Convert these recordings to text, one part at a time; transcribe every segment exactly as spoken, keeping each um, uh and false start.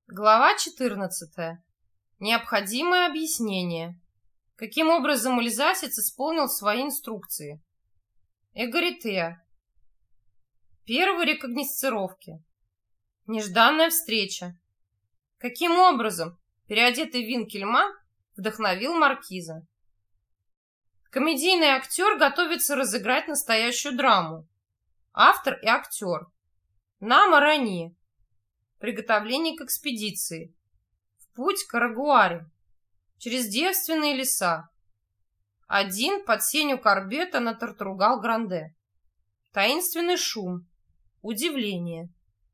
Глава четырнадцатая. Необходимое объяснение. Каким образом эльзасец исполнил свои инструкции? Эгоритеа. Первые рекогносцировки. Нежданная встреча. Каким образом переодетый Винкельман вдохновил маркиза? Комедийный актер готовится разыграть настоящую драму. Автор и актер. На Марани. Приготовление к экспедиции. В путь к Арагуаре. Через девственные леса. Один под сенью корбета на Тартругал-Гранде. Таинственный шум. Удивление.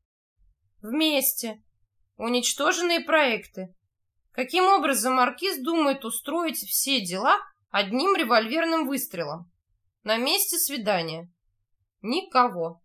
Вместе. Уничтоженные проекты. Каким образом маркиз думает устроить все дела одним револьверным выстрелом? На месте свидания. Никого.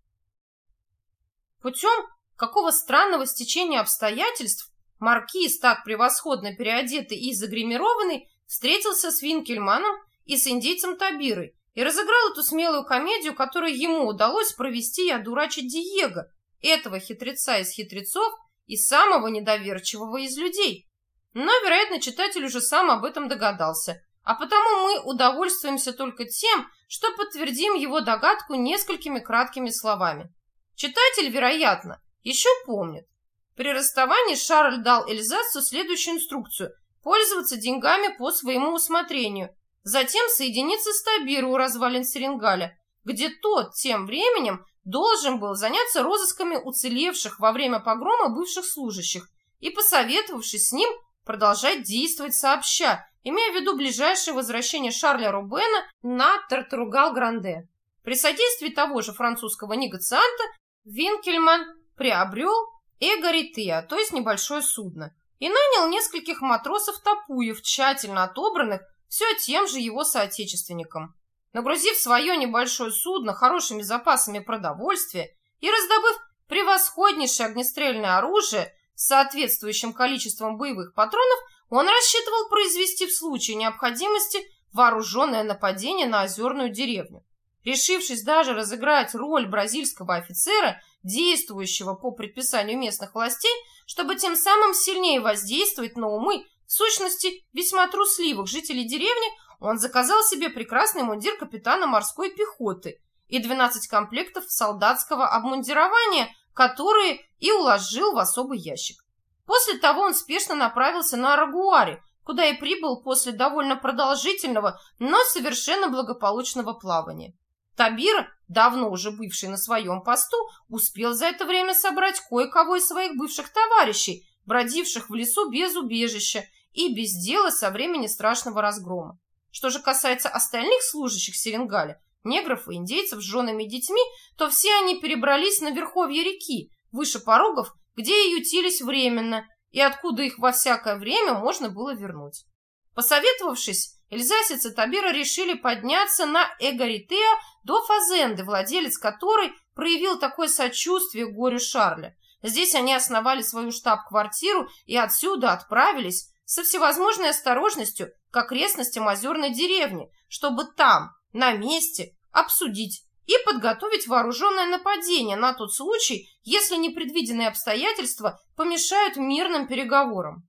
Путем какого странного стечения обстоятельств маркиз, так превосходно переодетый и загримированный, встретился с Винкельманом и с индейцем Табирой и разыграл эту смелую комедию, которую ему удалось провести и одурачить Диего, этого хитреца из хитрецов и самого недоверчивого из людей. Но, вероятно, читатель уже сам об этом догадался, а потому мы удовольствуемся только тем, что подтвердим его догадку несколькими краткими словами. Читатель, вероятно, еще помнит. При расставании Шарль дал Эльзасу следующую инструкцию: пользоваться деньгами по своему усмотрению, затем соединиться с Табирой у развалин Серенгаля, где тот тем временем должен был заняться розысками уцелевших во время погрома бывших служащих и, посоветовавшись с ним, продолжать действовать сообща, имея в виду ближайшее возвращение Шарля Рубена на Тартругал-Гранде. При содействии того же французского негацианта Винкельман приобрел Эгоритеа, то есть небольшое судно, и нанял нескольких матросов-тапуев, тщательно отобранных все тем же его соотечественникам. Нагрузив свое небольшое судно хорошими запасами продовольствия и раздобыв превосходнейшее огнестрельное оружие с соответствующим количеством боевых патронов, он рассчитывал произвести в случае необходимости вооруженное нападение на озерную деревню. Решившись даже разыграть роль бразильского офицера, действующего по предписанию местных властей, чтобы тем самым сильнее воздействовать на умы, в сущности, весьма трусливых жителей деревни, он заказал себе прекрасный мундир капитана морской пехоты и двенадцать комплектов солдатского обмундирования, которые и уложил в особый ящик. После того он спешно направился на Арагуаре, куда и прибыл после довольно продолжительного, но совершенно благополучного плавания. Табира, давно уже бывший на своем посту, успел за это время собрать кое-кого из своих бывших товарищей, бродивших в лесу без убежища и без дела со времени страшного разгрома. Что же касается остальных служащих Серенгаля, негров и индейцев с женами и детьми, то все они перебрались на верховье реки, выше порогов, где и ютились временно, и откуда их во всякое время можно было вернуть. Посоветовавшись, эльзасец и Табира решили подняться на Эгоритеа до Фазенды, владелец которой проявил такое сочувствие к горю Шарля. Здесь они основали свою штаб-квартиру и отсюда отправились со всевозможной осторожностью к окрестностям озерной деревни, чтобы там, на месте, обсудить и подготовить вооруженное нападение на тот случай, если непредвиденные обстоятельства помешают мирным переговорам.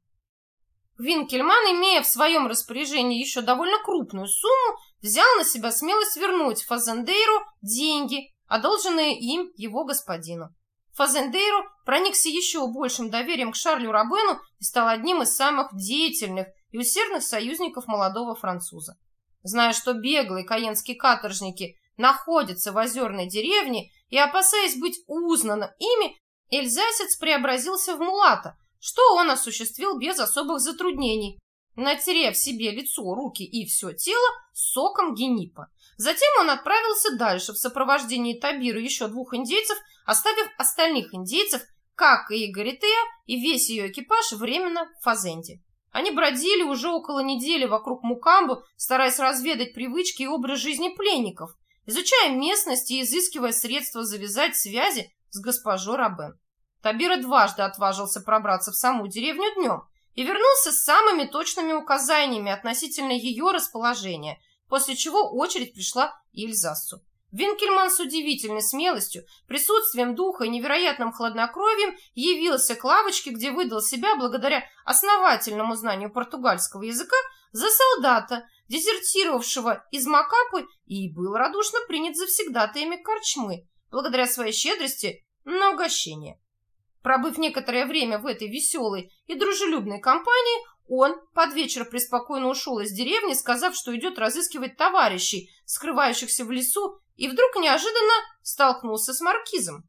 Винкельман, имея в своем распоряжении еще довольно крупную сумму, взял на себя смелость вернуть Фазендейру деньги, одолженные им его господину. Фазендейру проникся еще большим доверием к Шарлю Робену и стал одним из самых деятельных и усердных союзников молодого француза. Зная, что беглые каенские каторжники находятся в озерной деревне и опасаясь быть узнанным ими, эльзасец преобразился в мулата, что он осуществил без особых затруднений, натерев себе лицо, руки и все тело соком генипа. Затем он отправился дальше в сопровождении Табиры и еще двух индейцев, оставив остальных индейцев, как и Эгоритеа, и весь ее экипаж временно в Фазенде. Они бродили уже около недели вокруг Мукамбо, стараясь разведать привычки и образ жизни пленников, изучая местность и изыскивая средства завязать связи с госпожой Робен. Табира дважды отважился пробраться в саму деревню днем и вернулся с самыми точными указаниями относительно ее расположения, после чего очередь пришла и Эльзасу. Винкельман с удивительной смелостью, присутствием духа и невероятным хладнокровием явился к лавочке, где выдал себя благодаря основательному знанию португальского языка за солдата, дезертировавшего из Макапы, и был радушно принят завсегдатаями корчмы, благодаря своей щедрости на угощение. Пробыв некоторое время в этой веселой и дружелюбной компании, он под вечер преспокойно ушел из деревни, сказав, что идет разыскивать товарищей, скрывающихся в лесу, и вдруг неожиданно столкнулся с маркизом.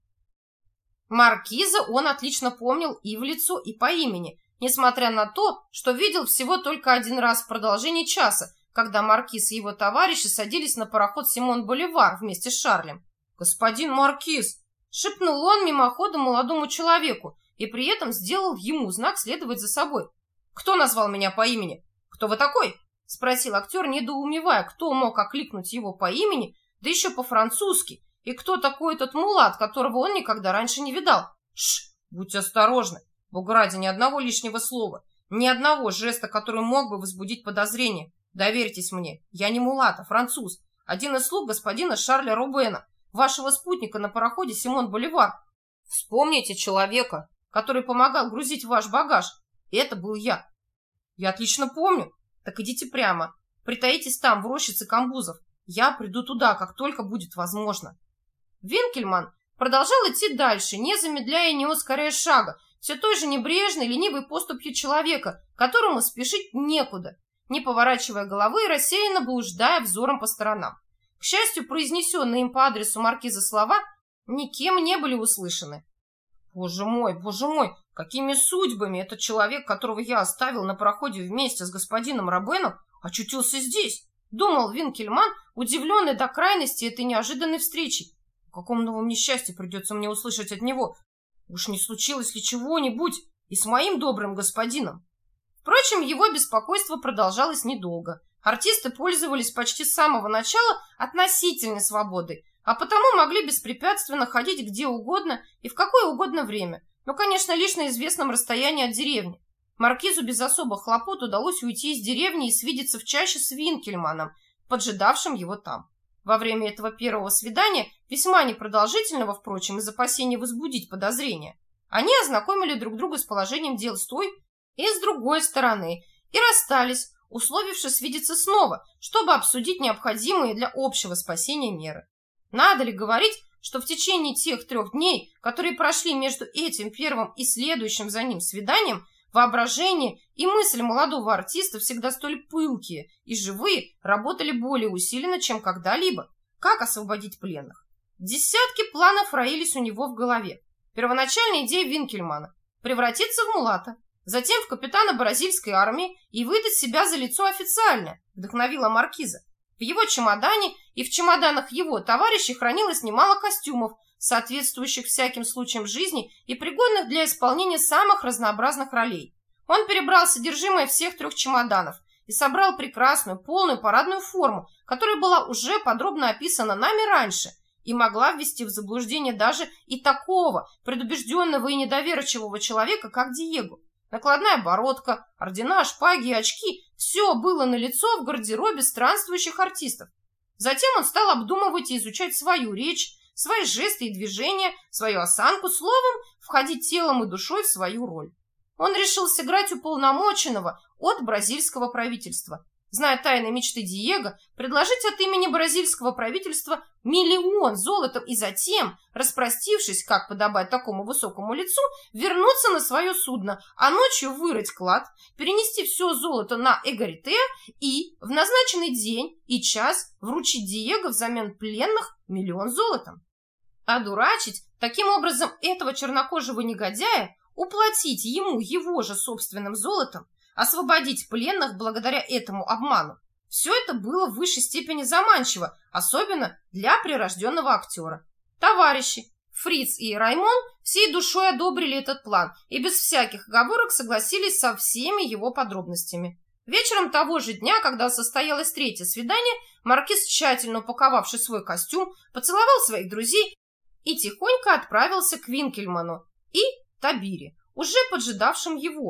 Маркиза он отлично помнил и в лицо, и по имени, несмотря на то, что видел всего только один раз в продолжении часа, когда маркиз и его товарищи садились на пароход «Симон Боливар» вместе с Шарлем. «Господин маркиз!» — шепнул он мимоходом молодому человеку и при этом сделал ему знак следовать за собой. «Кто назвал меня по имени? Кто вы такой?» — спросил актер, недоумевая, кто мог окликнуть его по имени, да еще по-французски, и кто такой этот мулат, которого он никогда раньше не видал. «Шш! Будьте осторожны! Бога ради, ни одного лишнего слова, ни одного жеста, который мог бы возбудить подозрение. Доверьтесь мне, я не мулат, а француз, один из слуг господина Шарля Рубена, вашего спутника на пароходе «Симон Боливар». Вспомните человека, который помогал грузить ваш багаж. Это был я. Я отлично помню. Так идите прямо. Притаитесь там, в рощице камбузов. Я приду туда, как только будет возможно. Винкельман продолжал идти дальше, не замедляя и не ускоряя шага, все той же небрежной, ленивой поступью человека, которому спешить некуда, не поворачивая головы и рассеянно блуждая взором по сторонам. К счастью, произнесенные им по адресу маркиза слова никем не были услышаны. Боже мой, боже мой, какими судьбами этот человек, которого я оставил на пароходе вместе с господином Робеном, очутился здесь? Думал Винкельман, удивленный до крайности этой неожиданной встречи. О каком новом несчастье придется мне услышать от него? Уж не случилось ли чего-нибудь и с моим добрым господином? Впрочем, его беспокойство продолжалось недолго. Артисты пользовались почти с самого начала относительной свободой, а потому могли беспрепятственно ходить где угодно и в какое угодно время, но, конечно, лишь на известном расстоянии от деревни. Маркизу без особых хлопот удалось уйти из деревни и свидеться в чаще с Винкельманом, поджидавшим его там. Во время этого первого свидания, весьма непродолжительного, впрочем, из опасения возбудить подозрения, они ознакомили друг друга с положением дел с той и с другой стороны и расстались, условившись видеться снова, чтобы обсудить необходимые для общего спасения меры. Надо ли говорить, что в течение тех трех дней, которые прошли между этим первым и следующим за ним свиданием, воображение и мысли молодого артиста, всегда столь пылкие и живые, работали более усиленно, чем когда-либо. Как освободить пленных? Десятки планов роились у него в голове. Первоначальная идея Винкельмана – превратиться в мулата, затем в капитана бразильской армии и выдать себя за лицо официальное, вдохновила маркиза. В его чемодане и в чемоданах его товарищей хранилось немало костюмов, соответствующих всяким случаям жизни и пригодных для исполнения самых разнообразных ролей. Он перебрал содержимое всех трех чемоданов и собрал прекрасную, полную парадную форму, которая была уже подробно описана нами раньше и могла ввести в заблуждение даже и такого предубежденного и недоверчивого человека, как Диего. Накладная бородка, ордена, шпаги и очки – все было налицо в гардеробе странствующих артистов. Затем он стал обдумывать и изучать свою речь, свои жесты и движения, свою осанку, словом, входить телом и душой в свою роль. Он решил сыграть уполномоченного от бразильского правительства. Зная тайны мечты Диего, предложить от имени бразильского правительства миллион золотом и затем, распростившись, как подобает такому высокому лицу, вернуться на свое судно, а ночью вырыть клад, перенести все золото на Эгоритеа и в назначенный день и час вручить Диего взамен пленных миллион золотом. Одурачить таким образом этого чернокожего негодяя, уплатить ему его же собственным золотом, освободить пленных благодаря этому обману. Все это было в высшей степени заманчиво, особенно для прирожденного актера. Товарищи Фриц и Раймон всей душой одобрили этот план и без всяких оговорок согласились со всеми его подробностями. Вечером того же дня, когда состоялось третье свидание, маркиз, тщательно упаковавший свой костюм, поцеловал своих друзей и тихонько отправился к Винкельману и Табире, уже поджидавшим его.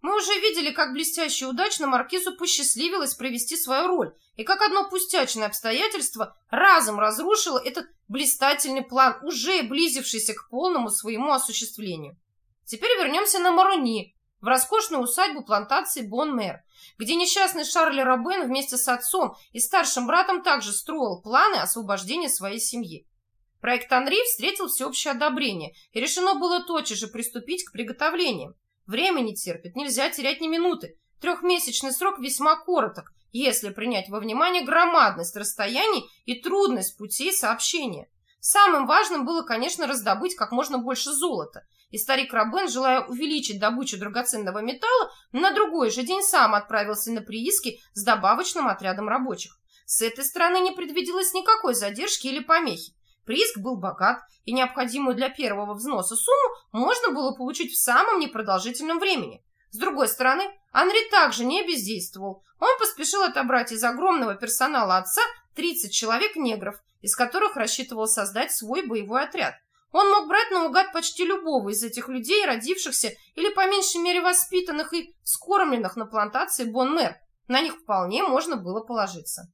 Мы уже видели, как блестяще и удачно маркизу посчастливилось провести свою роль, и как одно пустячное обстоятельство разом разрушило этот блистательный план, уже близившийся к полному своему осуществлению. Теперь вернемся на Маруни, в роскошную усадьбу плантации Бон-Мэр, где несчастный Шарль Робен вместе с отцом и старшим братом также строил планы освобождения своей семьи. Проект Анри встретил всеобщее одобрение, и решено было тотчас же приступить к приготовлениям. Время не терпит, нельзя терять ни минуты. Трехмесячный срок весьма короток, если принять во внимание громадность расстояний и трудность путей сообщения. Самым важным было, конечно, раздобыть как можно больше золота, и старик Робен, желая увеличить добычу драгоценного металла, на другой же день сам отправился на прииски с добавочным отрядом рабочих. С этой стороны не предвиделось никакой задержки или помехи. Прииск был богат, и необходимую для первого взноса сумму можно было получить в самом непродолжительном времени. С другой стороны, Анри также не бездействовал. Он поспешил отобрать из огромного персонала отца тридцать человек-негров, из которых рассчитывал создать свой боевой отряд. Он мог брать наугад почти любого из этих людей, родившихся или по меньшей мере воспитанных и вскормленных на плантации Бон-Мэр. На них вполне можно было положиться.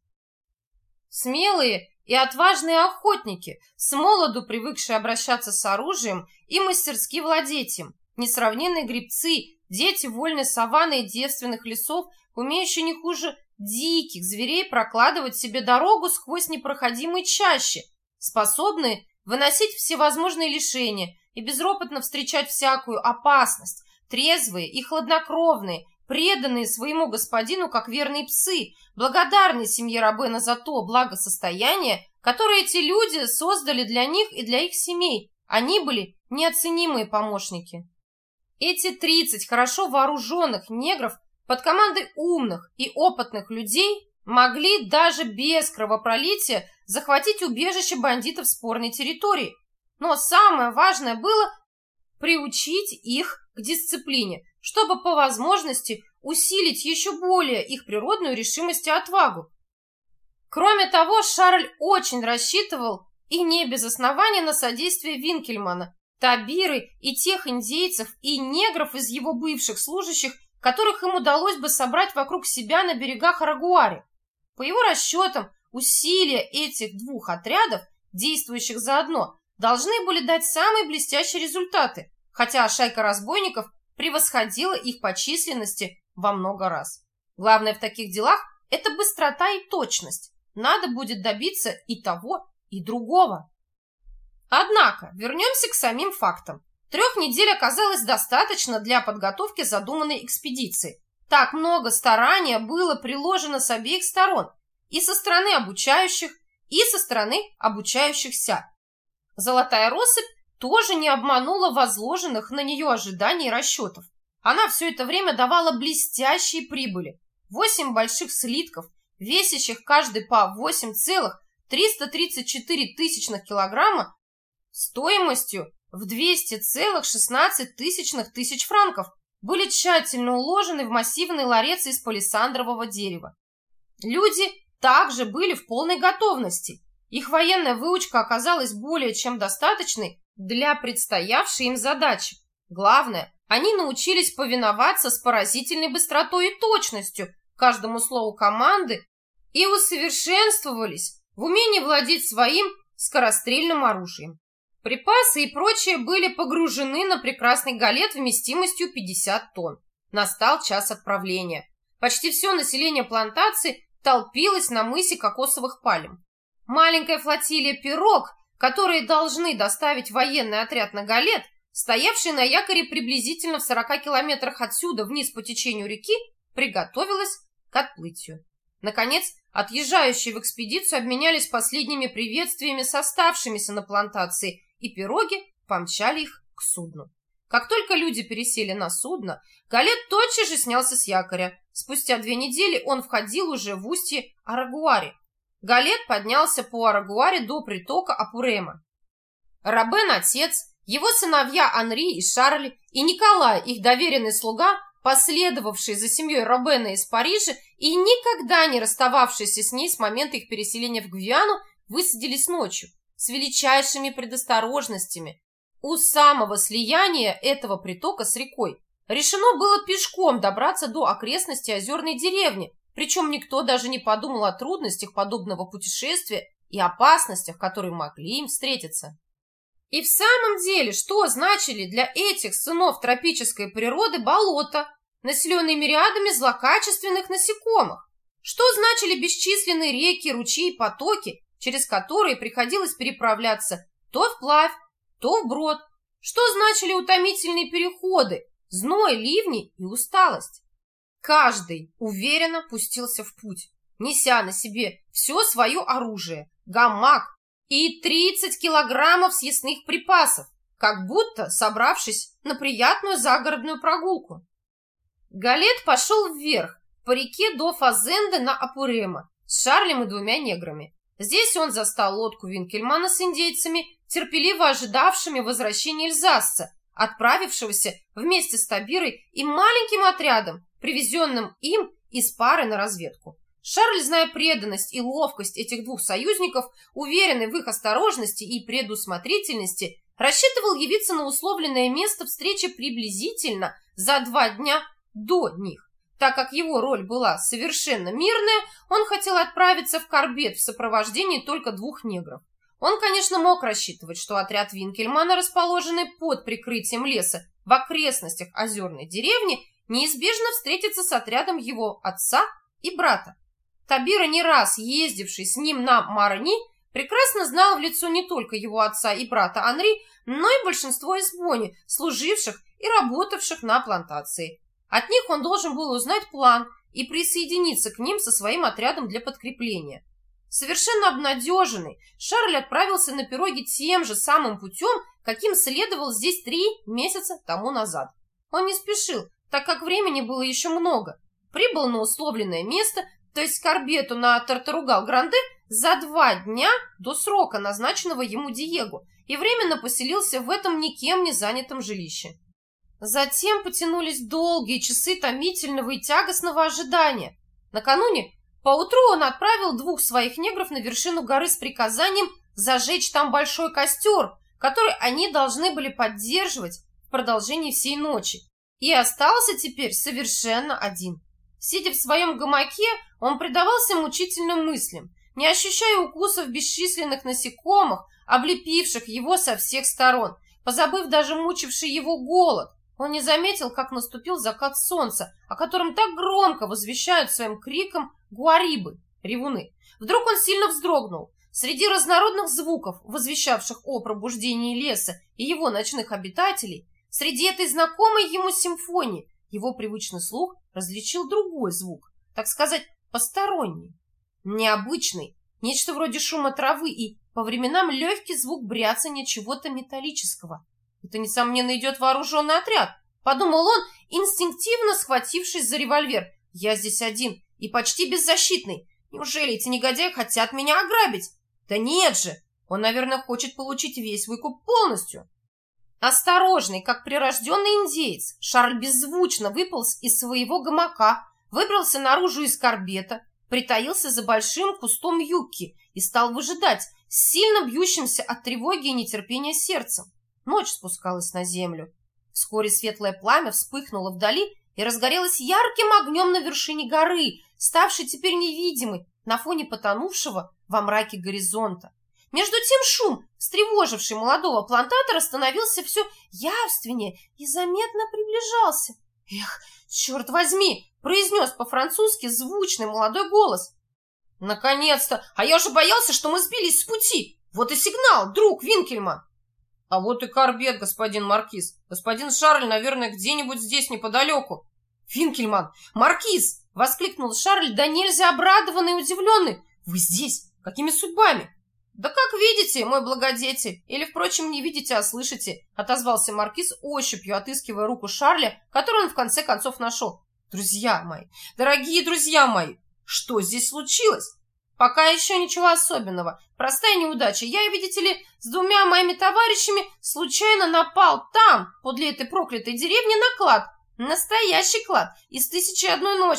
Смелые и отважные охотники, с молоду привыкшие обращаться с оружием и мастерски владеть им, несравненные гребцы, дети вольной саванны и девственных лесов, умеющие не хуже диких зверей прокладывать себе дорогу сквозь непроходимые чащи, способные выносить всевозможные лишения и безропотно встречать всякую опасность, трезвые и хладнокровные, преданные своему господину как верные псы, благодарные семье Робена за то благосостояние, которое эти люди создали для них и для их семей. Они были неоценимые помощники. Эти тридцать хорошо вооруженных негров под командой умных и опытных людей могли даже без кровопролития захватить убежище бандитов спорной территории. Но самое важное было приучить их к дисциплине, чтобы по возможности усилить еще более их природную решимость и отвагу. Кроме того, Шарль очень рассчитывал, и не без основания, на содействие Винкельмана, Табиры и тех индейцев и негров из его бывших служащих, которых им удалось бы собрать вокруг себя на берегах Арагуари. По его расчетам, усилия этих двух отрядов, действующих заодно, должны были дать самые блестящие результаты, хотя шайка разбойников превосходила их по численности во много раз. Главное в таких делах – это быстрота и точность. Надо будет добиться и того, и другого. Однако, вернемся к самим фактам. Трех недель оказалось достаточно для подготовки задуманной экспедиции. Так много старания было приложено с обеих сторон, и со стороны обучающих, и со стороны обучающихся. Золотая россыпь тоже не обманула возложенных на нее ожиданий и расчетов. Она все это время давала блестящие прибыли. Восемь больших слитков, весящих каждый по восемь целых триста тридцать четыре тысячных килограмма, стоимостью в двести целых шестнадцать тысячных тысяч франков, были тщательно уложены в массивный ларец из палисандрового дерева. Люди также были в полной готовности. Их военная выучка оказалась более чем достаточной для предстоявшей им задачи. Главное, они научились повиноваться с поразительной быстротой и точностью каждому слову команды и усовершенствовались в умении владеть своим скорострельным оружием. Припасы и прочее были погружены на прекрасный галет вместимостью пятьдесят тонн. Настал час отправления. Почти все население плантации толпилось на мысе Кокосовых пальм. Маленькая флотилия пирог, которые должны доставить военный отряд на галет, стоявший на якоре приблизительно в сорока километрах отсюда вниз по течению реки, приготовилась к отплытию. Наконец, отъезжающие в экспедицию обменялись последними приветствиями с оставшимися на плантации, и пироги помчали их к судну. Как только люди пересели на судно, галет тотчас же снялся с якоря. Спустя две недели он входил уже в устье Арагуари. Галет поднялся по Арагуаре до притока Апурема. Робен, отец, его сыновья Анри и Шарль и Николай, их доверенный слуга, последовавший за семьей Робена из Парижа и никогда не расстававшийся с ней с момента их переселения в Гвиану, высадились ночью с величайшими предосторожностями у самого слияния этого притока с рекой. Решено было пешком добраться до окрестностей озерной деревни, причем никто даже не подумал о трудностях подобного путешествия и опасностях, которые могли им встретиться. И в самом деле, что значили для этих сынов тропической природы болота, населенные мириадами злокачественных насекомых? Что значили бесчисленные реки, ручьи и потоки, через которые приходилось переправляться то вплавь, то вброд? Что значили утомительные переходы, зной, ливни и усталость? Каждый уверенно пустился в путь, неся на себе все свое оружие, гамак и тридцать килограммов съестных припасов, как будто собравшись на приятную загородную прогулку. Галет пошел вверх, по реке до Фазенды на Апурема, с Шарлем и двумя неграми. Здесь он застал лодку Винкельмана с индейцами, терпеливо ожидавшими возвращения эльзасца, отправившегося вместе с Табирой и маленьким отрядом, привезенным им из пары на разведку. Шарль, зная преданность и ловкость этих двух союзников, уверенный в их осторожности и предусмотрительности, рассчитывал явиться на условленное место встречи приблизительно за два дня до них. Так как его роль была совершенно мирная, он хотел отправиться в Корбет в сопровождении только двух негров. Он, конечно, мог рассчитывать, что отряд Винкельмана, расположенный под прикрытием леса в окрестностях озерной деревни, неизбежно встретится с отрядом его отца и брата. Табира, не раз ездивший с ним на Марни, прекрасно знал в лицо не только его отца и брата Анри, но и большинство из Бони, служивших и работавших на плантации. От них он должен был узнать план и присоединиться к ним со своим отрядом для подкрепления. Совершенно обнадеженный, Шарль отправился на пироги тем же самым путем, каким следовал здесь три месяца тому назад. Он не спешил, так как времени было еще много. Прибыл на условленное место, то есть к Корбету на Тартаругал-Гранде, за два дня до срока, назначенного ему Диего, и временно поселился в этом никем не занятом жилище. Затем потянулись долгие часы томительного и тягостного ожидания. Накануне, поутру, он отправил двух своих негров на вершину горы с приказанием зажечь там большой костер, который они должны были поддерживать в продолжении всей ночи, и остался теперь совершенно один. Сидя в своем гамаке, он предавался мучительным мыслям, не ощущая укусов бесчисленных насекомых, облепивших его со всех сторон, позабыв даже мучивший его голод. Он не заметил, как наступил закат солнца, о котором так громко возвещают своим криком гуарибы, ревуны. Вдруг он сильно вздрогнул. Среди разнородных звуков, возвещавших о пробуждении леса и его ночных обитателей, среди этой знакомой ему симфонии, его привычный слух различил другой звук, так сказать, посторонний, необычный, нечто вроде шума травы и, по временам, легкий звук бряцания чего-то металлического. Это, несомненно, идет вооруженный отряд, подумал он, инстинктивно схватившись за револьвер. Я здесь один и почти беззащитный. Неужели эти негодяи хотят меня ограбить? Да нет же, он, наверное, хочет получить весь выкуп полностью. Осторожный, как прирожденный индеец, Шарль беззвучно выполз из своего гамака, выбрался наружу из Корбета, притаился за большим кустом юкки и стал выжидать, сильно бьющимся от тревоги и нетерпения сердцем. Ночь спускалась на землю. Вскоре светлое пламя вспыхнуло вдали и разгорелось ярким огнем на вершине горы, ставшей теперь невидимой на фоне потонувшего во мраке горизонта. Между тем шум, встревоживший молодого плантатора, становился все явственнее и заметно приближался. «Эх, черт возьми!» — произнес по-французски звучный молодой голос. «Наконец-то! А я уже боялся, что мы сбились с пути! Вот и сигнал, друг Винкельман!» «А вот и Корбет, господин Маркиз. Господин Шарль, наверное, где-нибудь здесь неподалеку». «Винкельман! Маркиз!» — воскликнул Шарль, да нельзя обрадованный и удивленный. «Вы здесь? Какими судьбами?» «Да как видите, мой благодетель, или, впрочем, не видите, а слышите», — отозвался Маркиз, ощупью отыскивая руку Шарля, которую он в конце концов нашел. «Друзья мои, дорогие друзья мои, что здесь случилось?» «Пока еще ничего особенного. Простая неудача. Я, видите ли, с двумя моими товарищами случайно напал там, подле этой проклятой деревни, на клад. Настоящий клад из «Тысячи и одной ночи».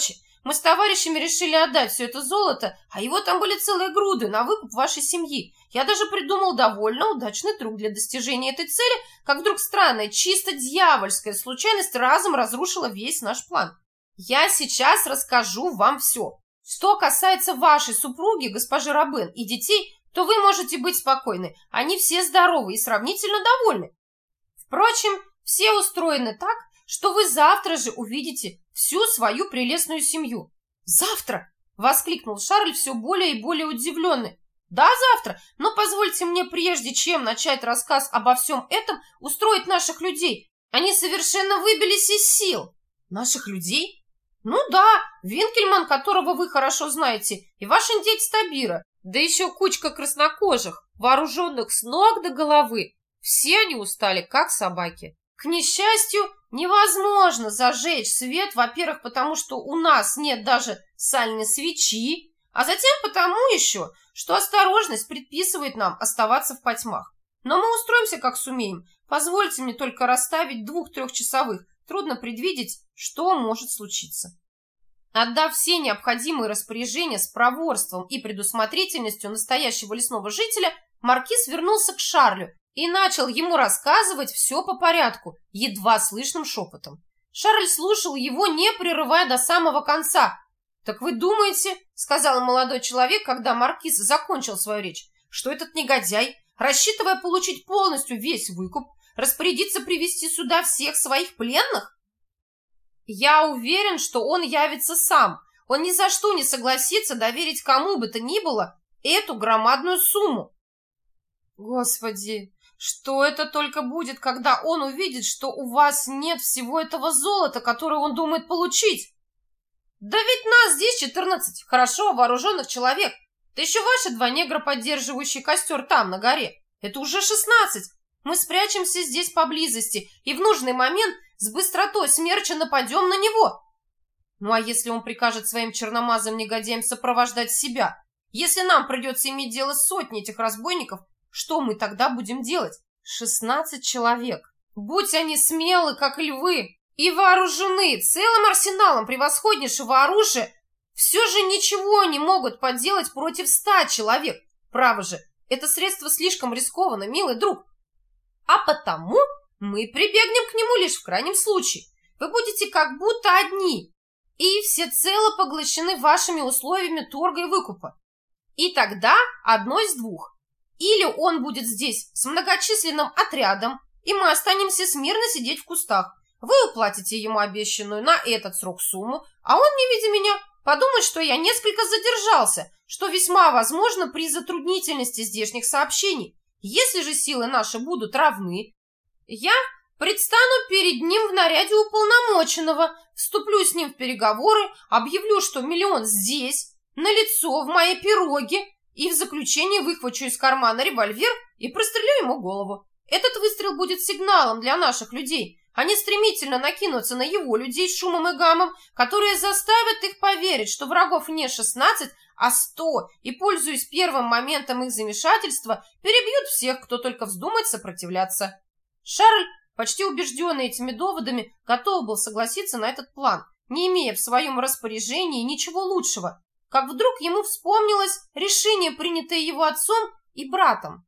Мы с товарищами решили отдать все это золото, а его там были целые груды на выкуп вашей семьи. Я даже придумал довольно удачный трюк для достижения этой цели, как вдруг странная, чисто дьявольская случайность разом разрушила весь наш план. Я сейчас расскажу вам все. Что касается вашей супруги, госпожи Робен, и детей, то вы можете быть спокойны. Они все здоровы и сравнительно довольны. Впрочем, все устроены так, что вы завтра же увидите всю свою прелестную семью. «Завтра!» — воскликнул Шарль, все более и более удивленный. «Да, завтра, но позвольте мне, прежде чем начать рассказ обо всем этом, устроить наших людей. Они совершенно выбились из сил». «Наших людей?» «Ну да, Винкельман, которого вы хорошо знаете, и ваш индеец Табира, да еще кучка краснокожих, вооруженных с ног до головы. Все они устали, как собаки. К несчастью, невозможно зажечь свет, во-первых, потому что у нас нет даже сальной свечи, а затем потому еще, что осторожность предписывает нам оставаться в потьмах. Но мы устроимся, как сумеем. Позвольте мне только расставить двух-трехчасовых. Трудно предвидеть, что может случиться». Отдав все необходимые распоряжения с проворством и предусмотрительностью настоящего лесного жителя, маркиз вернулся к Шарлю и начал ему рассказывать все по порядку, едва слышным шепотом. Шарль слушал его, не прерывая до самого конца. «Так вы думаете, — сказал молодой человек, когда маркиз закончил свою речь, — что этот негодяй, рассчитывая получить полностью весь выкуп, распорядится привести сюда всех своих пленных? Я уверен, что он явится сам. Он ни за что не согласится доверить кому бы то ни было эту громадную сумму». «Господи, что это только будет, когда он увидит, что у вас нет всего этого золота, которое он думает получить?» «Да ведь нас здесь четырнадцать хорошо вооруженных человек. Да еще ваши два негра, поддерживающие костер там, на горе. Это уже шестнадцать. Мы спрячемся здесь поблизости и в нужный момент с быстротой смерча нападем на него. Ну а если он прикажет своим черномазым негодяям сопровождать себя? Если нам придется иметь дело с сотней этих разбойников, что мы тогда будем делать? Шестнадцать человек. Будь они смелы, как львы, и вооружены целым арсеналом превосходнейшего оружия, все же ничего не могут поделать против ста человек. Право же, это средство слишком рискованно, милый друг. А потому мы прибегнем к нему лишь в крайнем случае. Вы будете как будто одни и всецело поглощены вашими условиями торга и выкупа. И тогда одно из двух. Или он будет здесь с многочисленным отрядом, и мы останемся смирно сидеть в кустах. Вы уплатите ему обещанную на этот срок сумму, а он, не видя меня, подумает, что я несколько задержался, что весьма возможно при затруднительности здешних сообщений. Если же силы наши будут равны, я предстану перед ним в наряде уполномоченного, вступлю с ним в переговоры, объявлю, что миллион здесь, налицо в моей пироге, и в заключение выхвачу из кармана револьвер и прострелю ему голову. Этот выстрел будет сигналом для наших людей. Они стремительно накинутся на его людей с шумом и гамом, которые заставят их поверить, что врагов не шестнадцать, а сто, и, пользуясь первым моментом их замешательства, перебьют всех, кто только вздумает сопротивляться. Шарль, почти убежденный этими доводами, готов был согласиться на этот план, не имея в своем распоряжении ничего лучшего, как вдруг ему вспомнилось решение, принятое его отцом и братом.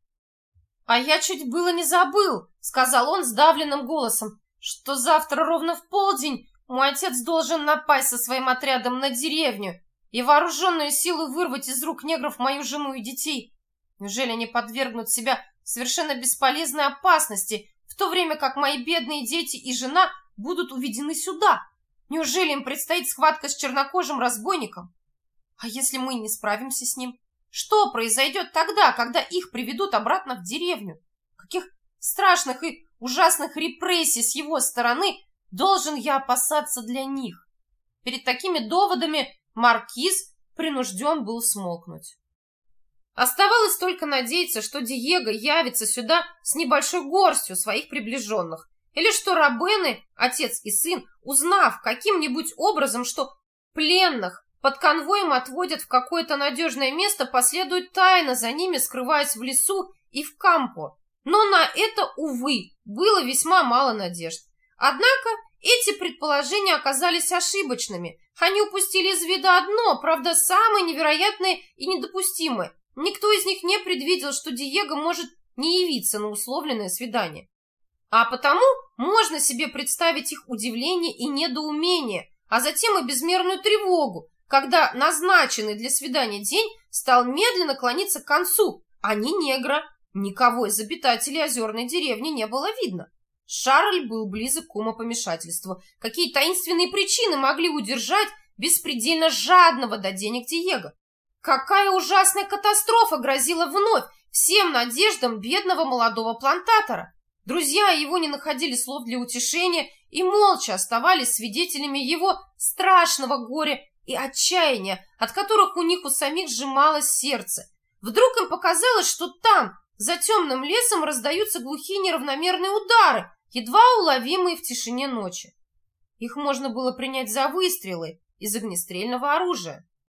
«А я чуть было не забыл», — сказал он сдавленным голосом, «что завтра ровно в полдень мой отец должен напасть со своим отрядом на деревню и вооруженную силу вырвать из рук негров мою жену и детей. Неужели они подвергнут себя совершенно бесполезной опасности, в то время как мои бедные дети и жена будут уведены сюда? Неужели им предстоит схватка с чернокожим разбойником? А если мы не справимся с ним? Что произойдет тогда, когда их приведут обратно в деревню? Каких страшных и ужасных репрессий с его стороны должен я опасаться для них?» Перед такими доводами маркиз принужден был смолкнуть. Оставалось только надеяться, что Диего явится сюда с небольшой горстью своих приближенных, или что Робены, отец и сын, узнав каким-нибудь образом, что пленных под конвоем отводят в какое-то надежное место, последуют тайно за ними, скрываясь в лесу и в кампо. Но на это, увы, было весьма мало надежд. Однако эти предположения оказались ошибочными. Они упустили из вида одно, правда, самое невероятное и недопустимое. Никто из них не предвидел, что Диего может не явиться на условленное свидание. А потому можно себе представить их удивление и недоумение, а затем и безмерную тревогу, когда назначенный для свидания день стал медленно клониться к концу, а ни негра, никого из обитателей озерной деревни не было видно. Шарль был близок к умопомешательству. Какие таинственные причины могли удержать беспредельно жадного до денег Диего? Какая ужасная катастрофа грозила вновь всем надеждам бедного молодого плантатора? Друзья его не находили слов для утешения и молча оставались свидетелями его страшного горя и отчаяния, от которых у них у самих сжималось сердце. Вдруг им показалось, что там, за темным лесом, раздаются глухие неравномерные удары, едва уловимые в тишине ночи. Их можно было принять за выстрелы из огнестрельного оружия.